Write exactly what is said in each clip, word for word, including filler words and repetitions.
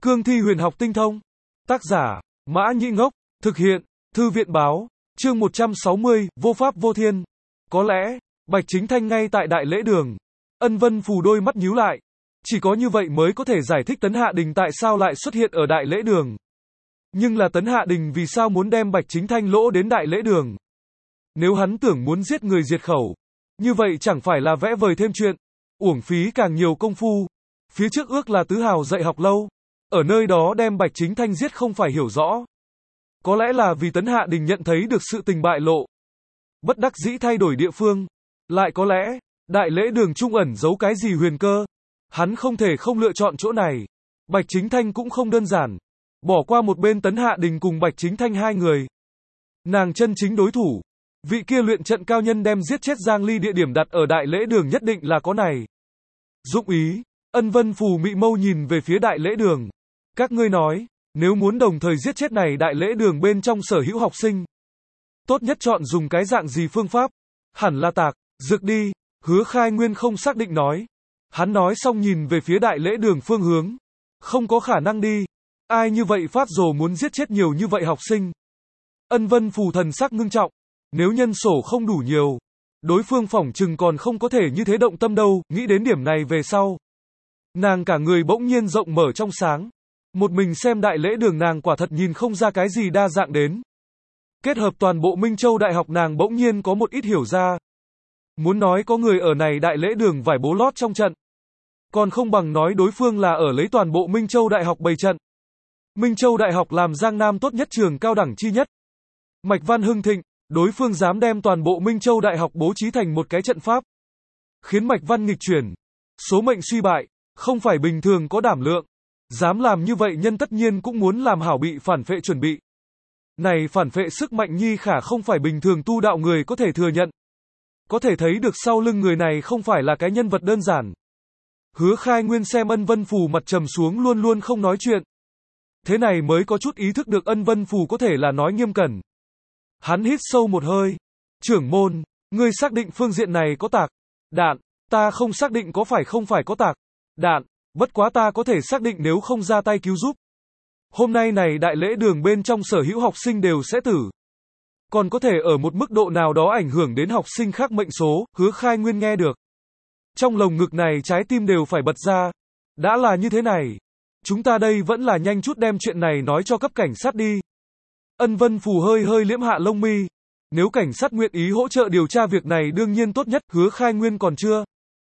Cương thi huyền học tinh thông. Tác giả, Mã Nhĩ Ngốc. Thực hiện, Thư viện báo. Chương một trăm sáu mươi, vô pháp vô thiên. Có lẽ, Bạch Chính Thanh ngay tại đại lễ đường. Ân Vân Phù đôi mắt nhíu lại. Chỉ có như vậy mới có thể giải thích Tấn Hạ Đình tại sao lại xuất hiện ở đại lễ đường. Nhưng là Tấn Hạ Đình vì sao muốn đem Bạch Chính Thanh lỗ đến đại lễ đường? Nếu hắn tưởng muốn giết người diệt khẩu, như vậy chẳng phải là vẽ vời thêm chuyện, uổng phí càng nhiều công phu. Phía trước ước là Tứ Hào dạy học lâu, ở nơi đó đem Bạch Chính Thanh giết không phải hiểu rõ. Có lẽ là vì Tấn Hạ Đình nhận thấy được sự tình bại lộ, bất đắc dĩ thay đổi địa phương. Lại có lẽ, đại lễ đường trung ẩn giấu cái gì huyền cơ, hắn không thể không lựa chọn chỗ này. Bạch Chính Thanh cũng không đơn giản, bỏ qua một bên Tấn Hạ Đình cùng Bạch Chính Thanh hai người. Nàng chân chính đối thủ, vị kia luyện trận cao nhân đem giết chết Giang Ly địa điểm đặt ở đại lễ đường nhất định là có này. Dụng ý, Ân Vân Phù mị mâu nhìn về phía đại lễ đường. Các ngươi nói, nếu muốn đồng thời giết chết này đại lễ đường bên trong sở hữu học sinh, tốt nhất chọn dùng cái dạng gì phương pháp? Hẳn là tạc, dược đi. Hứa Khai Nguyên không xác định nói. Hắn nói xong nhìn về phía đại lễ đường phương hướng. Không có khả năng đi. Ai như vậy phát rồ muốn giết chết nhiều như vậy học sinh? Ân Vân Phù thần sắc ngưng trọng. Nếu nhân sổ không đủ nhiều, đối phương phỏng chừng còn không có thể như thế động tâm đâu. Nghĩ đến điểm này về sau, nàng cả người bỗng nhiên rộng mở trong sáng. Một mình xem đại lễ đường nàng quả thật nhìn không ra cái gì đa dạng đến. Kết hợp toàn bộ Minh Châu Đại học nàng bỗng nhiên có một ít hiểu ra. Muốn nói có người ở này đại lễ đường vải bố lót trong trận, còn không bằng nói đối phương là ở lấy toàn bộ Minh Châu Đại học bày trận. Minh Châu Đại học làm Giang Nam tốt nhất trường cao đẳng chi nhất. Mạch Văn hưng thịnh, đối phương dám đem toàn bộ Minh Châu Đại học bố trí thành một cái trận pháp, khiến Mạch Văn nghịch chuyển, số mệnh suy bại, không phải bình thường có đảm lượng. Dám làm như vậy nhân tất nhiên cũng muốn làm hảo bị phản phệ chuẩn bị. Này phản phệ sức mạnh nhi khả không phải bình thường tu đạo người có thể thừa nhận. Có thể thấy được sau lưng người này không phải là cái nhân vật đơn giản. Hứa Khai Nguyên xem Ân Vân Phù mặt trầm xuống luôn luôn không nói chuyện. Thế này mới có chút ý thức được Ân Vân Phù có thể là nói nghiêm cẩn. Hắn hít sâu một hơi. Trưởng môn, ngươi xác định phương diện này có tạc đạn, ta không xác định có phải không phải có tạc đạn, bất quá ta có thể xác định nếu không ra tay cứu giúp, hôm nay này đại lễ đường bên trong sở hữu học sinh đều sẽ tử. Còn có thể ở một mức độ nào đó ảnh hưởng đến học sinh khác mệnh số. Hứa Khai Nguyên nghe được, trong lồng ngực này trái tim đều phải bật ra. Đã là như thế này, chúng ta đây vẫn là nhanh chút đem chuyện này nói cho cấp cảnh sát đi. Ân Vân Phù hơi hơi liễm hạ lông mi. Nếu cảnh sát nguyện ý hỗ trợ điều tra việc này đương nhiên tốt nhất. Hứa Khai Nguyên còn chưa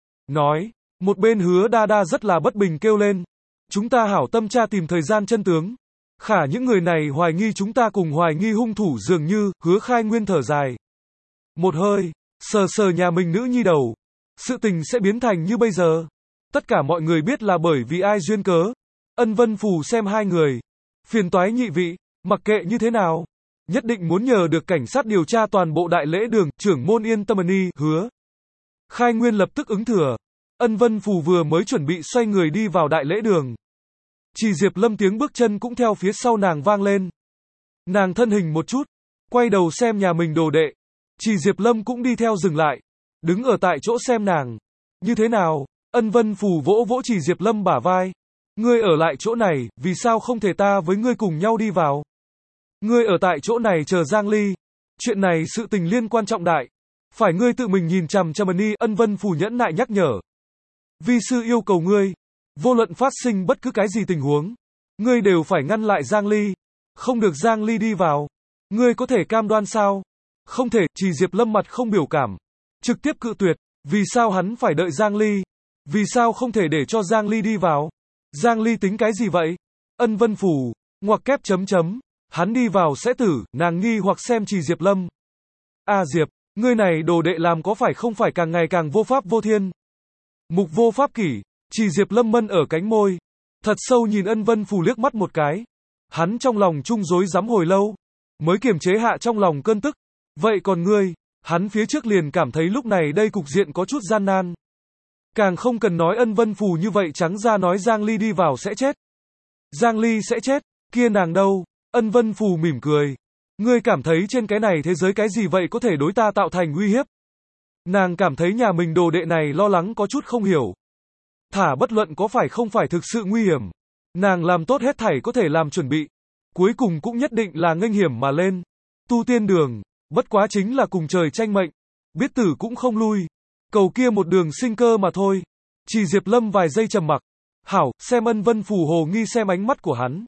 nói, một bên Hứa Đa Đa rất là bất bình kêu lên. Chúng ta hảo tâm tra tìm thời gian chân tướng. Khả những người này hoài nghi chúng ta cùng hoài nghi hung thủ dường như. Hứa Khai Nguyên thở dài một hơi, sờ sờ nhà mình nữ nhi đầu. Sự tình sẽ biến thành như bây giờ, tất cả mọi người biết là bởi vì ai duyên cớ. Ân Vân Phù xem hai người, phiền toái nhị vị, mặc kệ như thế nào, nhất định muốn nhờ được cảnh sát điều tra toàn bộ đại lễ đường. Trưởng môn yên tâm đi. Hứa Khai Nguyên lập tức ứng thừa. Ân Vân Phù vừa mới chuẩn bị xoay người đi vào đại lễ đường, Trì Diệp Lâm tiếng bước chân cũng theo phía sau nàng vang lên. Nàng thân hình một chút, quay đầu xem nhà mình đồ đệ. Trì Diệp Lâm cũng đi theo dừng lại, đứng ở tại chỗ xem nàng. Như thế nào? Ân Vân Phù vỗ vỗ Trì Diệp Lâm bả vai. Ngươi ở lại chỗ này, vì sao không thể ta với ngươi cùng nhau đi vào? Ngươi ở tại chỗ này chờ Giang Ly. Chuyện này sự tình liên quan trọng đại, phải ngươi tự mình nhìn chằm chằm đi. Ân Vân Phù nhẫn nại nhắc nhở. Vi sư yêu cầu ngươi, vô luận phát sinh bất cứ cái gì tình huống, ngươi đều phải ngăn lại Giang Ly, không được Giang Ly đi vào. Ngươi có thể cam đoan sao? Không thể. Trì Diệp Lâm mặt không biểu cảm, trực tiếp cự tuyệt. Vì sao hắn phải đợi Giang Ly? Vì sao không thể để cho Giang Ly đi vào? Giang Ly tính cái gì vậy? Ân Vân Phù, ngoặc kép chấm chấm, hắn đi vào sẽ tử. Nàng nghi hoặc xem Trì Diệp Lâm. A Diệp, ngươi này đồ đệ làm có phải không phải càng ngày càng vô pháp vô thiên? Mục vô pháp kỷ. Trì Diệp Lâm mân ở cánh môi, thật sâu nhìn Ân Vân Phù liếc mắt một cái. Hắn trong lòng chung rối rắm hồi lâu, mới kiềm chế hạ trong lòng cơn tức. Vậy còn ngươi? Hắn phía trước liền cảm thấy lúc này đây cục diện có chút gian nan. Càng không cần nói Ân Vân Phù như vậy trắng ra nói Giang Ly đi vào sẽ chết. Giang Ly sẽ chết, kia nàng đâu? Ân Vân Phù mỉm cười. Ngươi cảm thấy trên cái này thế giới cái gì vậy có thể đối ta tạo thành uy hiếp? Nàng cảm thấy nhà mình đồ đệ này lo lắng có chút không hiểu. Thả bất luận có phải không phải thực sự nguy hiểm, Nàng làm tốt hết thảy có thể làm chuẩn bị. Cuối cùng cũng nhất định là nghênh hiểm mà lên. Tu tiên đường, bất quá chính là cùng trời tranh mệnh. Biết tử cũng không lui. Cầu kia một đường sinh cơ mà thôi. Chỉ Diệp Lâm vài giây trầm mặc. Hảo, xem Ân Vân Phù hồ nghi xem ánh mắt của hắn.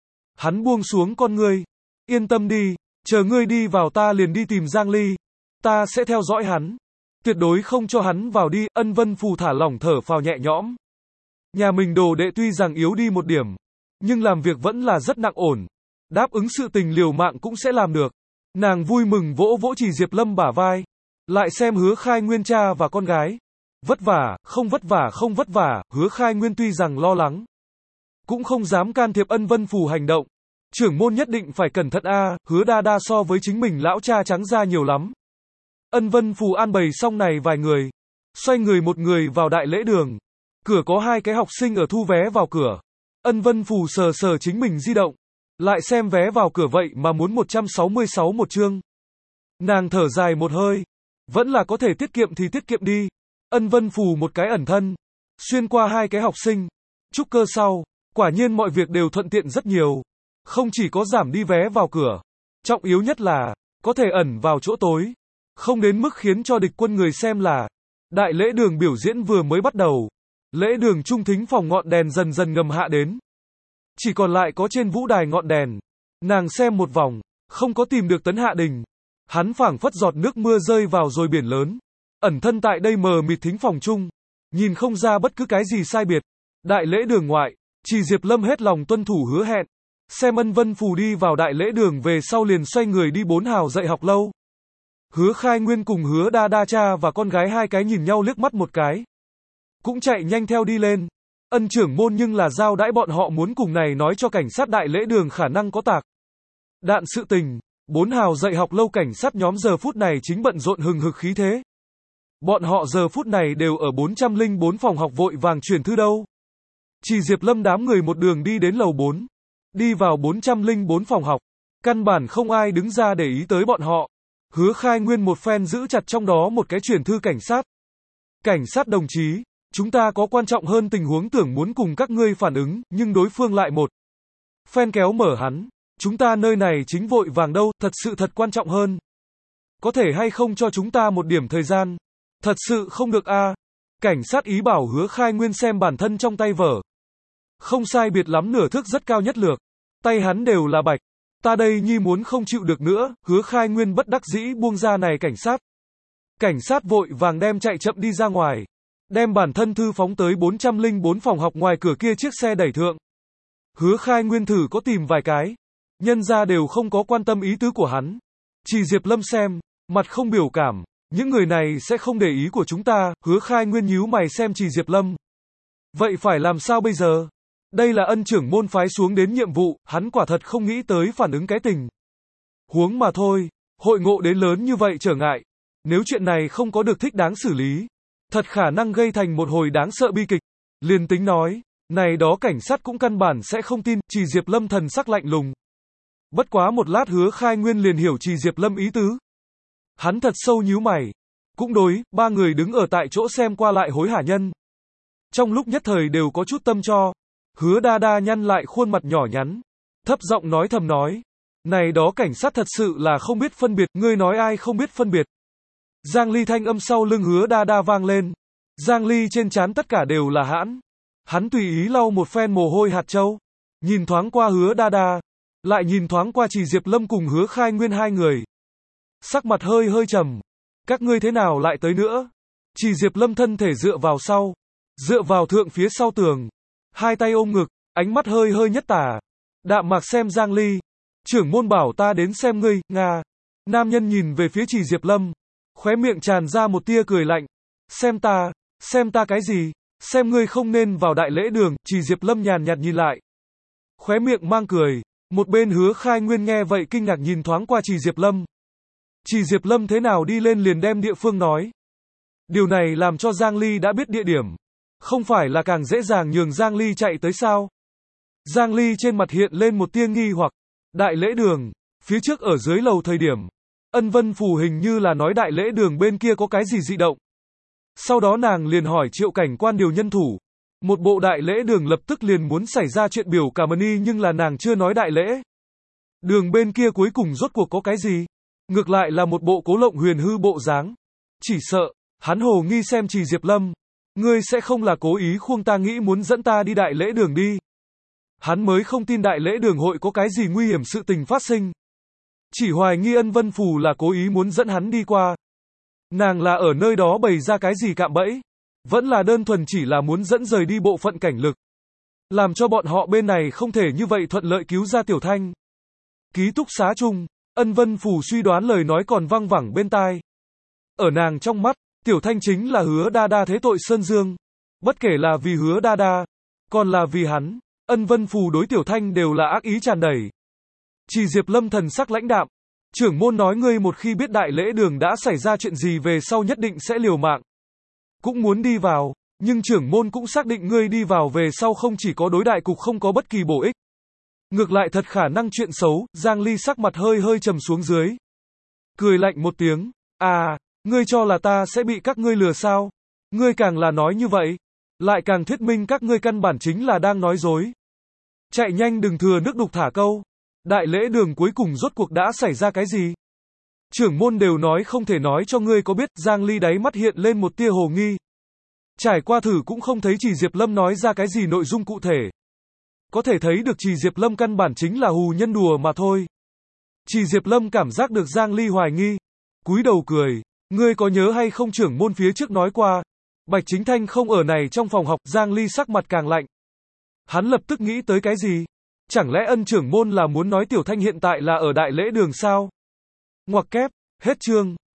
Hắn buông xuống con ngươi. Yên tâm đi, chờ ngươi đi vào ta liền đi tìm Giang Ly. Ta sẽ theo dõi hắn. Tuyệt đối không cho hắn vào đi. Ân Vân Phù thả lỏng thở phào nhẹ nhõm. Nhà mình đồ đệ tuy rằng yếu đi một điểm, nhưng làm việc vẫn là rất nặng ổn. Đáp ứng sự tình liều mạng cũng sẽ làm được. Nàng vui mừng vỗ vỗ Chỉ Diệp Lâm bả vai. Lại xem Hứa Khai Nguyên cha và con gái. Vất vả, không vất vả không vất vả, Hứa Khai Nguyên tuy rằng lo lắng, cũng không dám can thiệp Ân Vân Phù hành động. Trưởng môn nhất định phải cẩn thận a, Hứa đa đa so với chính mình lão cha trắng ra nhiều lắm. Ân Vân Phù an bày xong này vài người. Xoay người một người vào đại lễ đường. Cửa có hai cái học sinh ở thu vé vào cửa. Ân Vân Phù sờ sờ chính mình di động. Lại xem vé vào cửa vậy mà muốn một trăm sáu mươi sáu một chương. Nàng thở dài một hơi. Vẫn là có thể tiết kiệm thì tiết kiệm đi. Ân Vân Phù một cái ẩn thân. Xuyên qua hai cái học sinh. Trúc cơ sau. Quả nhiên mọi việc đều thuận tiện rất nhiều. Không chỉ có giảm đi vé vào cửa. Trọng yếu nhất là, có thể ẩn vào chỗ tối. Không đến mức khiến cho địch quân người xem là. Đại lễ đường biểu diễn vừa mới bắt đầu. Lễ đường trung thính phòng ngọn đèn dần dần ngầm hạ đến. Chỉ còn lại có trên vũ đài ngọn đèn. Nàng xem một vòng, không có tìm được Tấn Hạ Đình. Hắn phảng phất giọt nước mưa rơi vào rồi biển lớn. Ẩn thân tại đây mờ mịt thính phòng chung. Nhìn không ra bất cứ cái gì sai biệt. Đại lễ đường ngoại, Chỉ Diệp Lâm hết lòng tuân thủ hứa hẹn. Xem Ân Vân Phù đi vào đại lễ đường về sau liền xoay người đi bốn hào dạy học lâu. Hứa Khai Nguyên cùng Hứa đa đa cha và con gái hai cái nhìn nhau liếc mắt một cái. Cũng chạy nhanh theo đi lên. Ân trưởng môn nhưng là giao đãi bọn họ muốn cùng này nói cho cảnh sát đại lễ đường khả năng có tạc đạn sự tình. Bốn hào dạy học lâu cảnh sát nhóm giờ phút này chính bận rộn hừng hực khí thế. Bọn họ giờ phút này đều ở bốn trăm lẻ bốn phòng học vội vàng chuyển thư đâu. Chỉ Diệp Lâm đám người một đường đi đến lầu bốn. Đi vào bốn trăm lẻ bốn phòng học. Căn bản không ai đứng ra để ý tới bọn họ. Hứa Khai Nguyên một phen giữ chặt trong đó một cái chuyển thư cảnh sát. Cảnh sát đồng chí, chúng ta có quan trọng hơn tình huống tưởng muốn cùng các ngươi phản ứng, nhưng đối phương lại một phen kéo mở hắn. Chúng ta nơi này chính vội vàng đâu, thật sự thật quan trọng hơn. Có thể hay không cho chúng ta một điểm thời gian? Thật sự không được a. À. Cảnh sát ý bảo Hứa Khai Nguyên xem bản thân trong tay vở. Không sai biệt lắm nửa thước rất cao nhất lược. Tay hắn đều là bạch. Ta đây nhi muốn không chịu được nữa, Hứa Khai Nguyên bất đắc dĩ buông ra này cảnh sát. Cảnh sát vội vàng đem chạy chậm đi ra ngoài. Đem bản thân thư phóng tới bốn trăm lẻ bốn phòng học ngoài cửa kia chiếc xe đẩy thượng. Hứa Khai Nguyên thử có tìm vài cái. Nhân ra đều không có quan tâm ý tứ của hắn. Chỉ Diệp Lâm xem, mặt không biểu cảm. Những người này sẽ không để ý của chúng ta. Hứa Khai Nguyên nhíu mày xem Chỉ Diệp Lâm. Vậy phải làm sao bây giờ? Đây là Ân trưởng môn phái xuống đến nhiệm vụ. Hắn quả thật không nghĩ tới phản ứng cái tình huống mà thôi. Hội ngộ đến lớn như vậy trở ngại. Nếu chuyện này không có được thích đáng xử lý, thật khả năng gây thành một hồi đáng sợ bi kịch. Liền tính nói, này đó cảnh sát cũng căn bản sẽ không tin. Chỉ Diệp Lâm thần sắc lạnh lùng. Bất quá một lát Hứa Khai Nguyên liền hiểu Chỉ Diệp Lâm ý tứ. Hắn thật sâu nhíu mày. Cũng đối, ba người đứng ở tại chỗ xem qua lại hối hả nhân. Trong lúc nhất thời đều có chút tâm cho. Hứa đa đa nhăn lại khuôn mặt nhỏ nhắn. Thấp giọng nói thầm nói. Này đó cảnh sát thật sự là không biết phân biệt. Ngươi nói ai không biết phân biệt? Giang Ly thanh âm sau lưng Hứa đa đa vang lên. Giang Ly trên trán tất cả đều là hãn. Hắn tùy ý lau một phen mồ hôi hạt châu. Nhìn thoáng qua Hứa đa đa. Lại nhìn thoáng qua Chỉ Diệp Lâm cùng Hứa Khai Nguyên hai người. Sắc mặt hơi hơi trầm. Các ngươi thế nào lại tới nữa? Chỉ Diệp Lâm thân thể dựa vào sau. Dựa vào thượng phía sau tường. Hai tay ôm ngực. Ánh mắt hơi hơi nhất tả. Đạm mạc xem Giang Ly. Trưởng môn bảo ta đến xem ngươi, Nga. Nam nhân nhìn về phía Chỉ Diệp Lâm. Khóe miệng tràn ra một tia cười lạnh. Xem ta. Xem ta cái gì? Xem ngươi không nên vào đại lễ đường. Chỉ Diệp Lâm nhàn nhạt nhìn lại. Khóe miệng mang cười. Một bên Hứa Khai Nguyên nghe vậy kinh ngạc nhìn thoáng qua Chỉ Diệp Lâm. Chỉ Diệp Lâm thế nào đi lên liền đem địa phương nói. Điều này làm cho Giang Ly đã biết địa điểm. Không phải là càng dễ dàng nhường Giang Ly chạy tới sao? Giang Ly trên mặt hiện lên một tia nghi hoặc. Đại lễ đường, phía trước ở dưới lầu thời điểm. Ân Vân Phù hình như là nói đại lễ đường bên kia có cái gì dị động. Sau đó nàng liền hỏi Triệu cảnh quan điều nhân thủ. Một bộ đại lễ đường lập tức liền muốn xảy ra chuyện biểu cảm ơn nhưng là nàng chưa nói đại lễ. Đường bên kia cuối cùng rốt cuộc có cái gì? Ngược lại là một bộ Cố Lộng Huyền hư bộ dáng. Chỉ sợ, hắn hồ nghi xem Trì Diệp Lâm. Ngươi sẽ không là cố ý khuông ta nghĩ muốn dẫn ta đi đại lễ đường đi. Hắn mới không tin đại lễ đường hội có cái gì nguy hiểm sự tình phát sinh. Chỉ hoài nghi Ân Vân Phù là cố ý muốn dẫn hắn đi qua. Nàng là ở nơi đó bày ra cái gì cạm bẫy. Vẫn là đơn thuần chỉ là muốn dẫn rời đi bộ phận cảnh lực. Làm cho bọn họ bên này không thể như vậy thuận lợi cứu ra Tiểu Thanh. Ký túc xá chung, Ân Vân Phù suy đoán lời nói còn văng vẳng bên tai. Ở nàng trong mắt, Tiểu Thanh chính là Hứa Đa Đa thế tội Sơn Dương. Bất kể là vì Hứa Đa Đa, còn là vì hắn, Ân Vân Phù đối Tiểu Thanh đều là ác ý tràn đầy. Trì Diệp Lâm thần sắc lãnh đạm. Trưởng môn nói ngươi một khi biết đại lễ đường đã xảy ra chuyện gì về sau nhất định sẽ liều mạng. Cũng muốn đi vào, nhưng trưởng môn cũng xác định ngươi đi vào về sau không chỉ có đối đại cục không có bất kỳ bổ ích. Ngược lại thật khả năng chuyện xấu, Giang Ly sắc mặt hơi hơi trầm xuống dưới. Cười lạnh một tiếng, à, ngươi cho là ta sẽ bị các ngươi lừa sao? Ngươi càng là nói như vậy, lại càng thuyết minh các ngươi căn bản chính là đang nói dối. Chạy nhanh đừng thừa nước đục thả câu. Đại lễ đường cuối cùng rốt cuộc đã xảy ra cái gì? Trưởng môn đều nói không thể nói cho ngươi có biết. Giang Ly đáy mắt hiện lên một tia hồ nghi. Trải qua thử cũng không thấy Trì Diệp Lâm nói ra cái gì nội dung cụ thể. Có thể thấy được Trì Diệp Lâm căn bản chính là hù nhân đùa mà thôi. Trì Diệp Lâm cảm giác được Giang Ly hoài nghi. Cúi đầu cười. Ngươi có nhớ hay không trưởng môn phía trước nói qua. Bạch Chính Thanh không ở này trong phòng học. Giang Ly sắc mặt càng lạnh. Hắn lập tức nghĩ tới cái gì? Chẳng lẽ Ân trưởng môn là muốn nói Tiểu Thanh hiện tại là ở đại lễ đường sao? Ngoặc kép, hết chương.